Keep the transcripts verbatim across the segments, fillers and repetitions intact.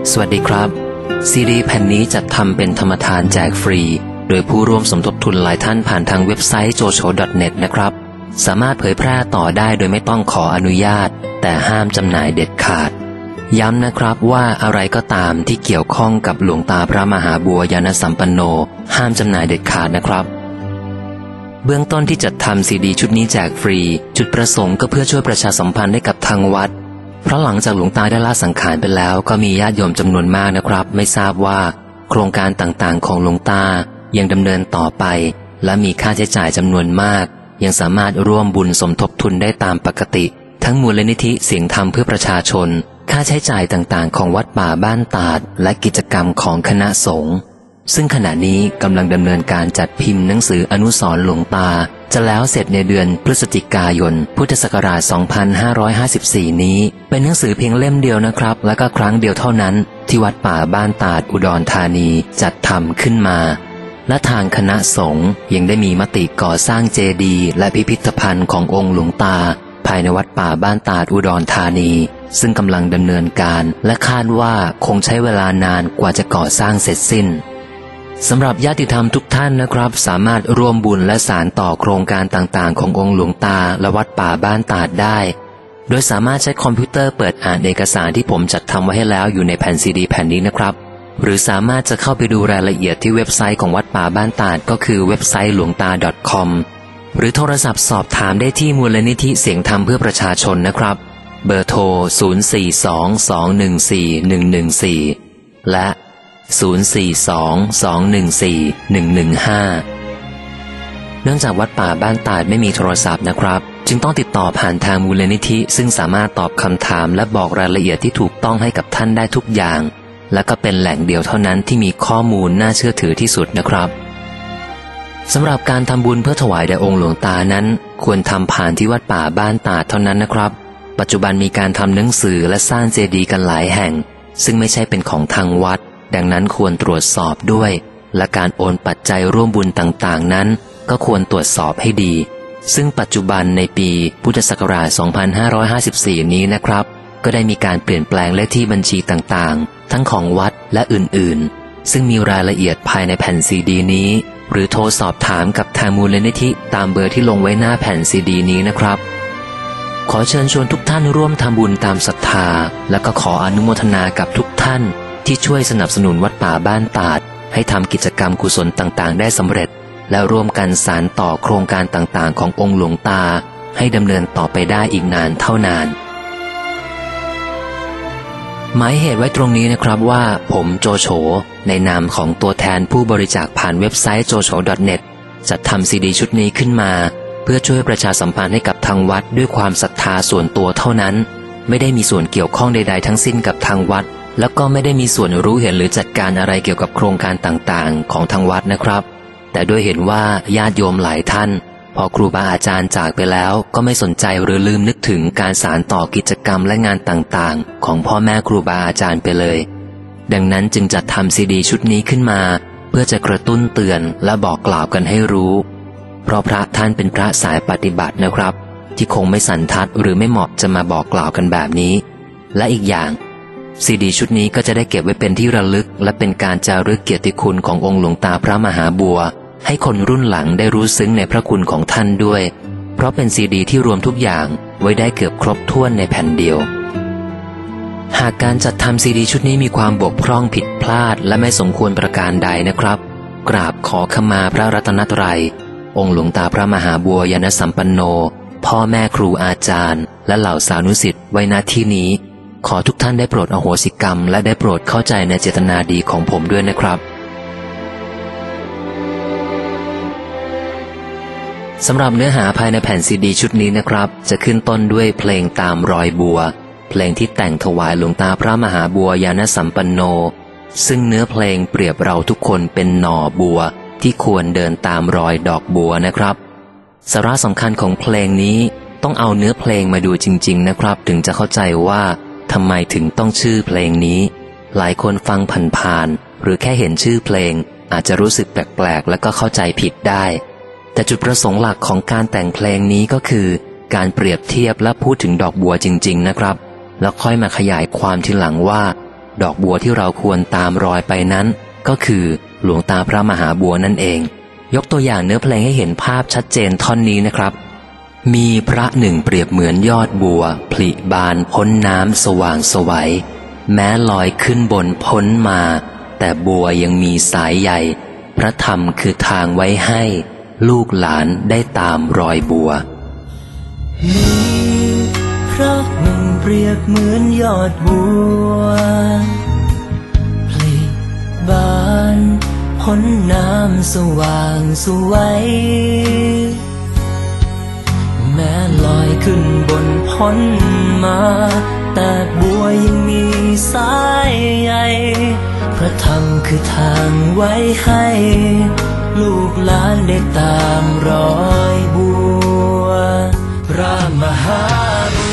สวัสดีครับซีดีแผ่นนี้จัดทำเป็นธรรมทานแจกฟรีโดยผู้ร่วมสมทบทุนหลายท่านผ่านทางเว็บไซต์ โจโฉ ดอท เน็ต นะครับสามารถเผยแพร่ต่อได้โดยไม่ต้องขออนุญาตแต่ห้ามจำหน่ายเด็ดขาดย้ำนะครับว่าอะไรก็ตามที่เกี่ยวข้องกับหลวงตาพระมหาบัวยานสัมปันโนห้ามจำหน่ายเด็ดขาดนะครับเบื้องต้นที่จัดทำซีดีชุดนี้แจกฟรีจุดประสงค์ก็เพื่อช่วยประชาสัมพันธ์ให้กับทางวัดเพราะหลังจากหลวงตาได้ละสังขารไปแล้วก็มีญาติโยมจำนวนมากนะครับไม่ทราบว่าโครงการต่างๆของหลวงตายังดำเนินต่อไปและมีค่าใช้จ่ายจำนวนมากยังสามารถร่วมบุญสมทบทุนได้ตามปกติทั้งมูลนิธิเสียงธรรมเพื่อประชาชนค่าใช้จ่ายต่างๆของวัดป่าบ้านตาดและกิจกรรมของคณะสงฆ์ซึ่งขณะนี้กำลังดำเนินการจัดพิมพ์หนังสืออนุสรณ์หลวงตาจะแล้วเสร็จในเดือนพฤศจิกายนพุทธศักราช สองพันห้าร้อยห้าสิบสี่ นี้เป็นหนังสือเพียงเล่มเดียวนะครับและก็ครั้งเดียวเท่านั้นที่วัดป่าบ้านตาดอุดรธานีจัดทำขึ้นมาและทางคณะสงฆ์ยังได้มีมติก่อสร้างเจดีย์และพิพิธภัณฑ์ขององค์หลวงตาภายในวัดป่าบ้านตาดอุดรธานีซึ่งกำลังดำเนินการและคาดว่าคงใช้เวลานานกว่าจะก่อสร้างเสร็จสิ้นสำหรับญาติธรรมทุกท่านนะครับสามารถร่วมบุญและสานต่อโครงการต่างๆขององค์หลวงตาและวัดป่าบ้านตาดได้โดยสามารถใช้คอมพิวเตอร์เปิดอ่านเอกสารที่ผมจัดทำไว้ให้แล้วอยู่ในแผ่นซีดีแผ่นนี้นะครับหรือสามารถจะเข้าไปดูรายละเอียดที่เว็บไซต์ของวัดป่าบ้านตาดก็คือเว็บไซต์หลวงตา .com หรือโทรศัพท์สอบถามได้ที่มูลนิธิเสียงธรรมเพื่อประชาชนนะครับเบอร์โทรศูนย์ สี่ สอง สอง หนึ่ง สี่ หนึ่ง หนึ่ง สี่และศูนย์ สี่ สอง สอง หนึ่ง สี่ หนึ่ง หนึ่ง ห้าเนื่องจากวัดป่าบ้านตาดไม่มีโทรศัพท์นะครับจึงต้องติดต่อผ่านทางมูลนิธิซึ่งสามารถตอบคำถามและบอกรายละเอียดที่ถูกต้องให้กับท่านได้ทุกอย่างและก็เป็นแหล่งเดียวเท่านั้นที่มีข้อมูลน่าเชื่อถือที่สุดนะครับสำหรับการทำบุญเพื่อถวายแด่องค์หลวงตานั้นควรทำผ่านที่วัดป่าบ้านตาดเท่านั้นนะครับปัจจุบันมีการทำหนังสือและสร้างเจดีย์กันหลายแห่งซึ่งไม่ใช่เป็นของทางวัดดังนั้นควรตรวจสอบด้วยและการโอนปัจจัยร่วมบุญต่างๆนั้นก็ควรตรวจสอบให้ดีซึ่งปัจจุบันในปีพุทธศักราช สองพันห้าร้อยห้าสิบสี่ นี้นะครับก็ได้มีการเปลี่ยนแปลงเลขที่บัญชีต่างๆทั้งของวัดและอื่นๆซึ่งมีรายละเอียดภายในแผ่นซีดีนี้หรือโทรสอบถามกับทางมูลนิธิตามเบอร์ที่ลงไว้หน้าแผ่นซีดีนี้นะครับขอเชิญชวนทุกท่านร่วมทำบุญตามศรัทธาและก็ขออนุโมทนากับทุกท่านที่ช่วยสนับสนุนวัดป่าบ้านตาดให้ทำกิจกรรมกุศลต่างๆได้สำเร็จและร่วมกันสานต่อโครงการต่างๆขององค์หลวงตาให้ดำเนินต่อไปได้อีกนานเท่านานหมายเหตุไว้ตรงนี้นะครับว่าผมโจโฉในนามของตัวแทนผู้บริจาคผ่านเว็บไซต์ โจโฉ ดอท เน็ต จัดทำซีดีชุดนี้ขึ้นมาเพื่อช่วยประชาสัมพันธ์ให้กับทางวัดด้วยความศรัทธาส่วนตัวเท่านั้นไม่ได้มีส่วนเกี่ยวข้องใดๆทั้งสิ้นกับทางวัดแล้วก็ไม่ได้มีส่วนรู้เห็นหรือจัดการอะไรเกี่ยวกับโครงการต่างๆของทางวัดนะครับแต่ด้วยเห็นว่าญาติโยมหลายท่านพอครูบาอาจารย์จากไปแล้วก็ไม่สนใจหรือลืมนึกถึงการสานต่อกิจกรรมและงานต่างๆของพ่อแม่ครูบาอาจารย์ไปเลยดังนั้นจึงจัดทำซีดีชุดนี้ขึ้นมาเพื่อจะกระตุ้นเตือนและบอกกล่าวกันให้รู้เพราะพระท่านเป็นพระสายปฏิบัตินะครับที่คงไม่สันทัดหรือไม่เหมาะจะมาบอกกล่าวกันแบบนี้และอีกอย่างซีดีชุดนี้ก็จะได้เก็บไว้เป็นที่ระลึกและเป็นการจารึกเกียรติคุณขององค์หลวงตาพระมหาบัวให้คนรุ่นหลังได้รู้ซึ้งในพระคุณของท่านด้วยเพราะเป็นซีดีที่รวมทุกอย่างไว้ได้เกือบครบถ้วนในแผ่นเดียวหากการจัดทำซีดีชุดนี้มีความบกพร่องผิดพลาดและไม่สมควรประการใดนะครับกราบขอขมาพระรัตนตรัยองค์หลวงตาพระมหาบัวยานสัมปันโนพ่อแม่ครูอาจารย์และเหล่าสานุศิษย์ไว้ณที่นี้ขอทุกท่านได้โปรดอโหสิกรรมและได้โปรดเข้าใจในเจตนาดีของผมด้วยนะครับสำหรับเนื้อหาภายในแผ่นซีดีชุดนี้นะครับจะขึ้นต้นด้วยเพลงตามรอยบัวเพลงที่แต่งถวายหลวงตาพระมหาบัวยานสัมปันโนซึ่งเนื้อเพลงเปรียบเราทุกคนเป็นหน่อบัวที่ควรเดินตามรอยดอกบัวนะครับสาระสำคัญของเพลงนี้ต้องเอาเนื้อเพลงมาดูจริงๆนะครับถึงจะเข้าใจว่าทำไมถึงต้องชื่อเพลงนี้หลายคนฟังผ่านๆหรือแค่เห็นชื่อเพลงอาจจะรู้สึกแปลกๆและก็เข้าใจผิดได้แต่จุดประสงค์หลักของการแต่งเพลงนี้ก็คือการเปรียบเทียบและพูดถึงดอกบัวจริงๆนะครับแล้วค่อยมาขยายความทีหลังว่าดอกบัวที่เราควรตามรอยไปนั้นก็คือหลวงตาพระมหาบัวนั่นเองยกตัวอย่างเนื้อเพลงให้เห็นภาพชัดเจนท่อนนี้นะครับมีพระหนึ่งเปรียบเหมือนยอดบัวผลิบานพ้นน้ำสว่างไสวแม้ลอยขึ้นบนพ้นมาแต่บัวยังมีสายใยพระธรรมคือทางไว้ให้ลูกหลานได้ตามรอยบัวมีพระหนึ่งเปรียบเหมือนยอดบัวผลิบานพ้นน้ำสว่างสวยแม้ลอยขึ้นบนพ้นมาแต่บัวยังมีสายใยพระธรรมคือทางไว้ให้ลูกหลานได้ตามรอยบัวพระมหาบั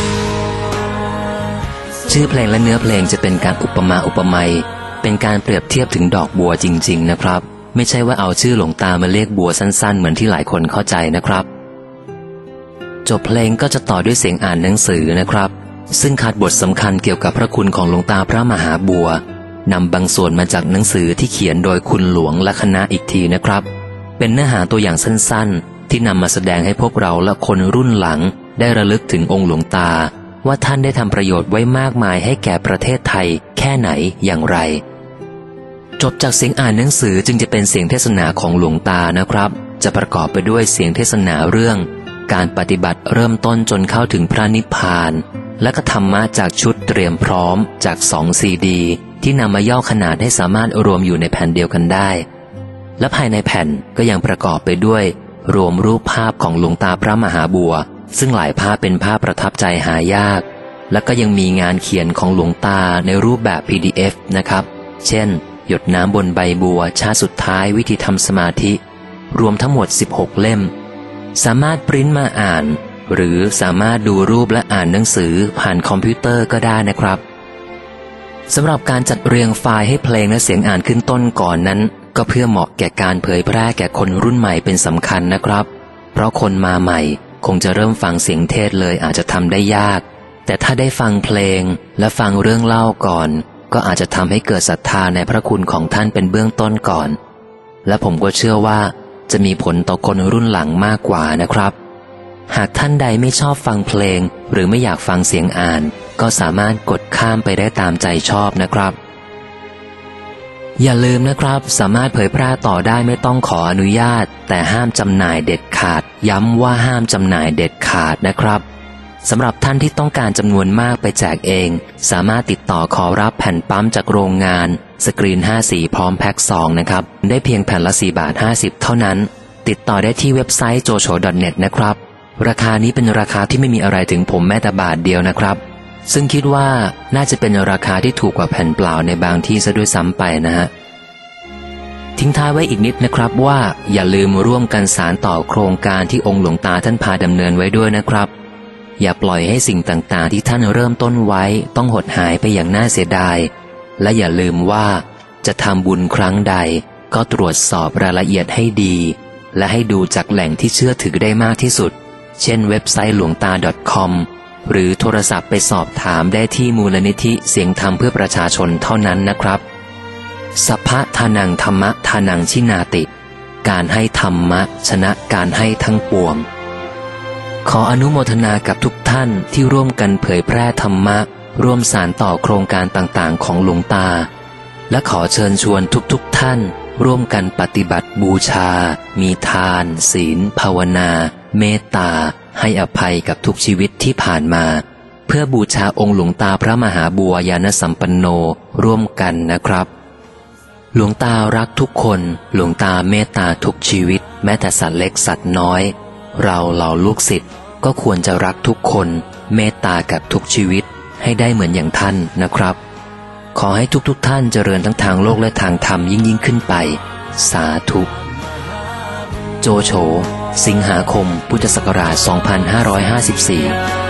วชื่อเพลงและเนื้อเพลงจะเป็นการอุปมาอุปไมยเป็นการเปรียบเทียบถึงดอกบัวจริงๆนะครับไม่ใช่ว่าเอาชื่อหลวงตามาเรียกบัวสั้นๆเหมือนที่หลายคนเข้าใจนะครับจบเพลงก็จะต่อด้วยเสียงอ่านหนังสือนะครับซึ่งขาดบทสำคัญเกี่ยวกับพระคุณของหลวงตาพระมหาบัวนำบางส่วนมาจากหนังสือที่เขียนโดยคุณหลวงและคณะอีกทีนะครับเป็นเนื้อหาตัวอย่างสั้นๆที่นำมาแสดงให้พวกเราและคนรุ่นหลังได้ระลึกถึงองค์หลวงตาว่าท่านได้ทำประโยชน์ไว้มากมายให้แก่ประเทศไทยแค่ไหนอย่างไรจบจากเสียงอ่านหนังสือจึงจะเป็นเสียงเทศนาของหลวงตานะครับจะประกอบไปด้วยเสียงเทศนาเรื่องการปฏิบัติเริ่มต้นจนเข้าถึงพระนิพพานและก็ธรรมะจากชุดเตรียมพร้อมจากสองซีดีที่นำมาย่อขนาดให้สามารถรวมอยู่ในแผ่นเดียวกันได้และภายในแผ่นก็ยังประกอบไปด้วยรวมรูปภาพของหลวงตาพระมหาบัวซึ่งหลายภาพเป็นภาพประทับใจหายากและก็ยังมีงานเขียนของหลวงตาในรูปแบบ พี ดี เอฟ นะครับเช่นหยดน้ำบนใบบัวชาติสุดท้ายวิธีทำสมาธิรวมทั้งหมดสิบหกเล่มสามารถปริ้นมาอ่านหรือสามารถดูรูปและอ่านหนังสือผ่านคอมพิวเตอร์ก็ได้นะครับสำหรับการจัดเรียงไฟล์ให้เพลงและเสียงอ่านขึ้นต้นก่อนนั้นก็เพื่อเหมาะแก่การเผยแพร่แก่คนรุ่นใหม่เป็นสำคัญนะครับเพราะคนมาใหม่คงจะเริ่มฟังเสียงเทศเลยอาจจะทำได้ยากแต่ถ้าได้ฟังเพลงและฟังเรื่องเล่าก่อนก็อาจจะทำให้เกิดศรัทธาในพระคุณของท่านเป็นเบื้องต้นก่อนและผมก็เชื่อว่าจะมีผลต่อคนรุ่นหลังมากกว่านะครับหากท่านใดไม่ชอบฟังเพลงหรือไม่อยากฟังเสียงอ่านก็สามารถกดข้ามไปได้ตามใจชอบนะครับอย่าลืมนะครับสามารถเผยแพร่ต่อได้ไม่ต้องขออนุญาตแต่ห้ามจำหน่ายเด็ดขาดย้ำว่าห้ามจำหน่ายเด็ดขาดนะครับสำหรับท่านที่ต้องการจำนวนมากไปแจกเองสามารถติดต่อขอรับแผ่นปั๊มจากโรงงานสกรีนห้าสีพร้อมแพ็คซองนะครับได้เพียงแผ่นละสี่บาทห้าสิบเท่านั้นติดต่อได้ที่เว็บไซต์ โจโฉ ดอท เน็ต นะครับราคานี้เป็นราคาที่ไม่มีอะไรถึงผมแม้แต่บาทเดียวนะครับซึ่งคิดว่าน่าจะเป็นราคาที่ถูกกว่าแผ่นเปล่าในบางที่ซะด้วยซ้ำไปนะฮะทิ้งท้ายไว้อีกนิดนะครับว่าอย่าลืมร่วมกันสานต่อโครงการที่องค์หลวงตาท่านพาดำเนินไว้ด้วยนะครับอย่าปล่อยให้สิ่งต่างๆที่ท่านเริ่มต้นไว้ต้องหดหายไปอย่างน่าเสียดายและอย่าลืมว่าจะทำบุญครั้งใดก็ตรวจสอบรายละเอียดให้ดีและให้ดูจากแหล่งที่เชื่อถือได้มากที่สุดเช่นเว็บไซต์หลวงตา .com หรือโทรศัพท์ไปสอบถามได้ที่มูลนิธิเสียงธรรมเพื่อประชาชนเท่านั้นนะครับสัพพะทานังธรรมะทานังชินาติการให้ธรรมะชนะการให้ทั้งปวงขออนุโมทนากับทุกท่านที่ร่วมกันเผยแพร่ธรรมะร่วมสานต่อโครงการต่างๆของหลวงตาและขอเชิญชวนทุกๆท่านร่วมกันปฏิบัติบูชามีทานศีลภาวนาเมตตาให้อภัยกับทุกชีวิตที่ผ่านมาเพื่อบูชาองค์หลวงตาพระมหาบัวญาณสัมปันโนร่วมกันนะครับหลวงตารักทุกคนหลวงตาเมตตาทุกชีวิตแม้แต่สัตว์เล็กสัตว์น้อยเราเหล่าลูกศิษย์ก็ควรจะรักทุกคนเมตตากับทุกชีวิตให้ได้เหมือนอย่างท่านนะครับขอให้ทุกๆท่านเจริญทั้งทางโลกและทางธรรมยิ่งยิ่งขึ้นไปสาธุโจโฉสิงหาคมพุทธศักราชสองพันห้าร้อยห้าสิบสี่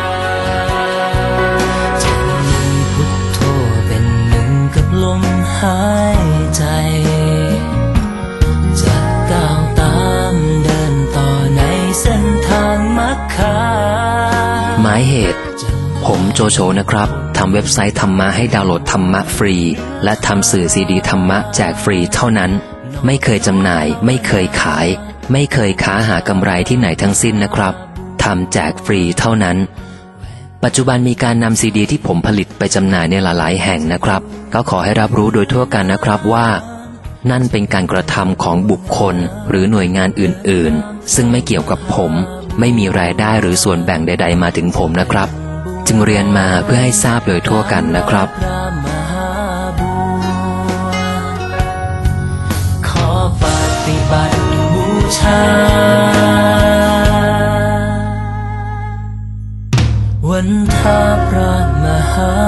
จะมีพุทโธเป็นหนึ่งกับลมหายใจจะก้าวตามเดินต่อในเส้นทางมรรคหมายเหตุผมโจโฉนะครับทำเว็บไซต์ธรรมะให้ดาวน์โหลดธรรมะฟรีและทำสื่อซีดีธรรมะแจกฟรีเท่านั้นไม่เคยจำหน่ายไม่เคยขายไม่เคยค้าหากำไรที่ไหนทั้งสิ้นนะครับทำแจกฟรีเท่านั้นปัจจุบันมีการนำซีดีที่ผมผลิตไปจำหน่ายในหลายๆแห่งนะครับก็ขอให้รับรู้โดยทั่วกันนะครับว่านั่นเป็นการกระทำของบุคคลหรือหน่วยงานอื่นๆซึ่งไม่เกี่ยวกับผมไม่มีรายได้หรือส่วนแบ่งใดๆมาถึงผมนะครับจึงเรียนมาเพื่อให้ทราบโดยทั่วกันนะครับขอปฏิบัติบูชาวันทาพระมหา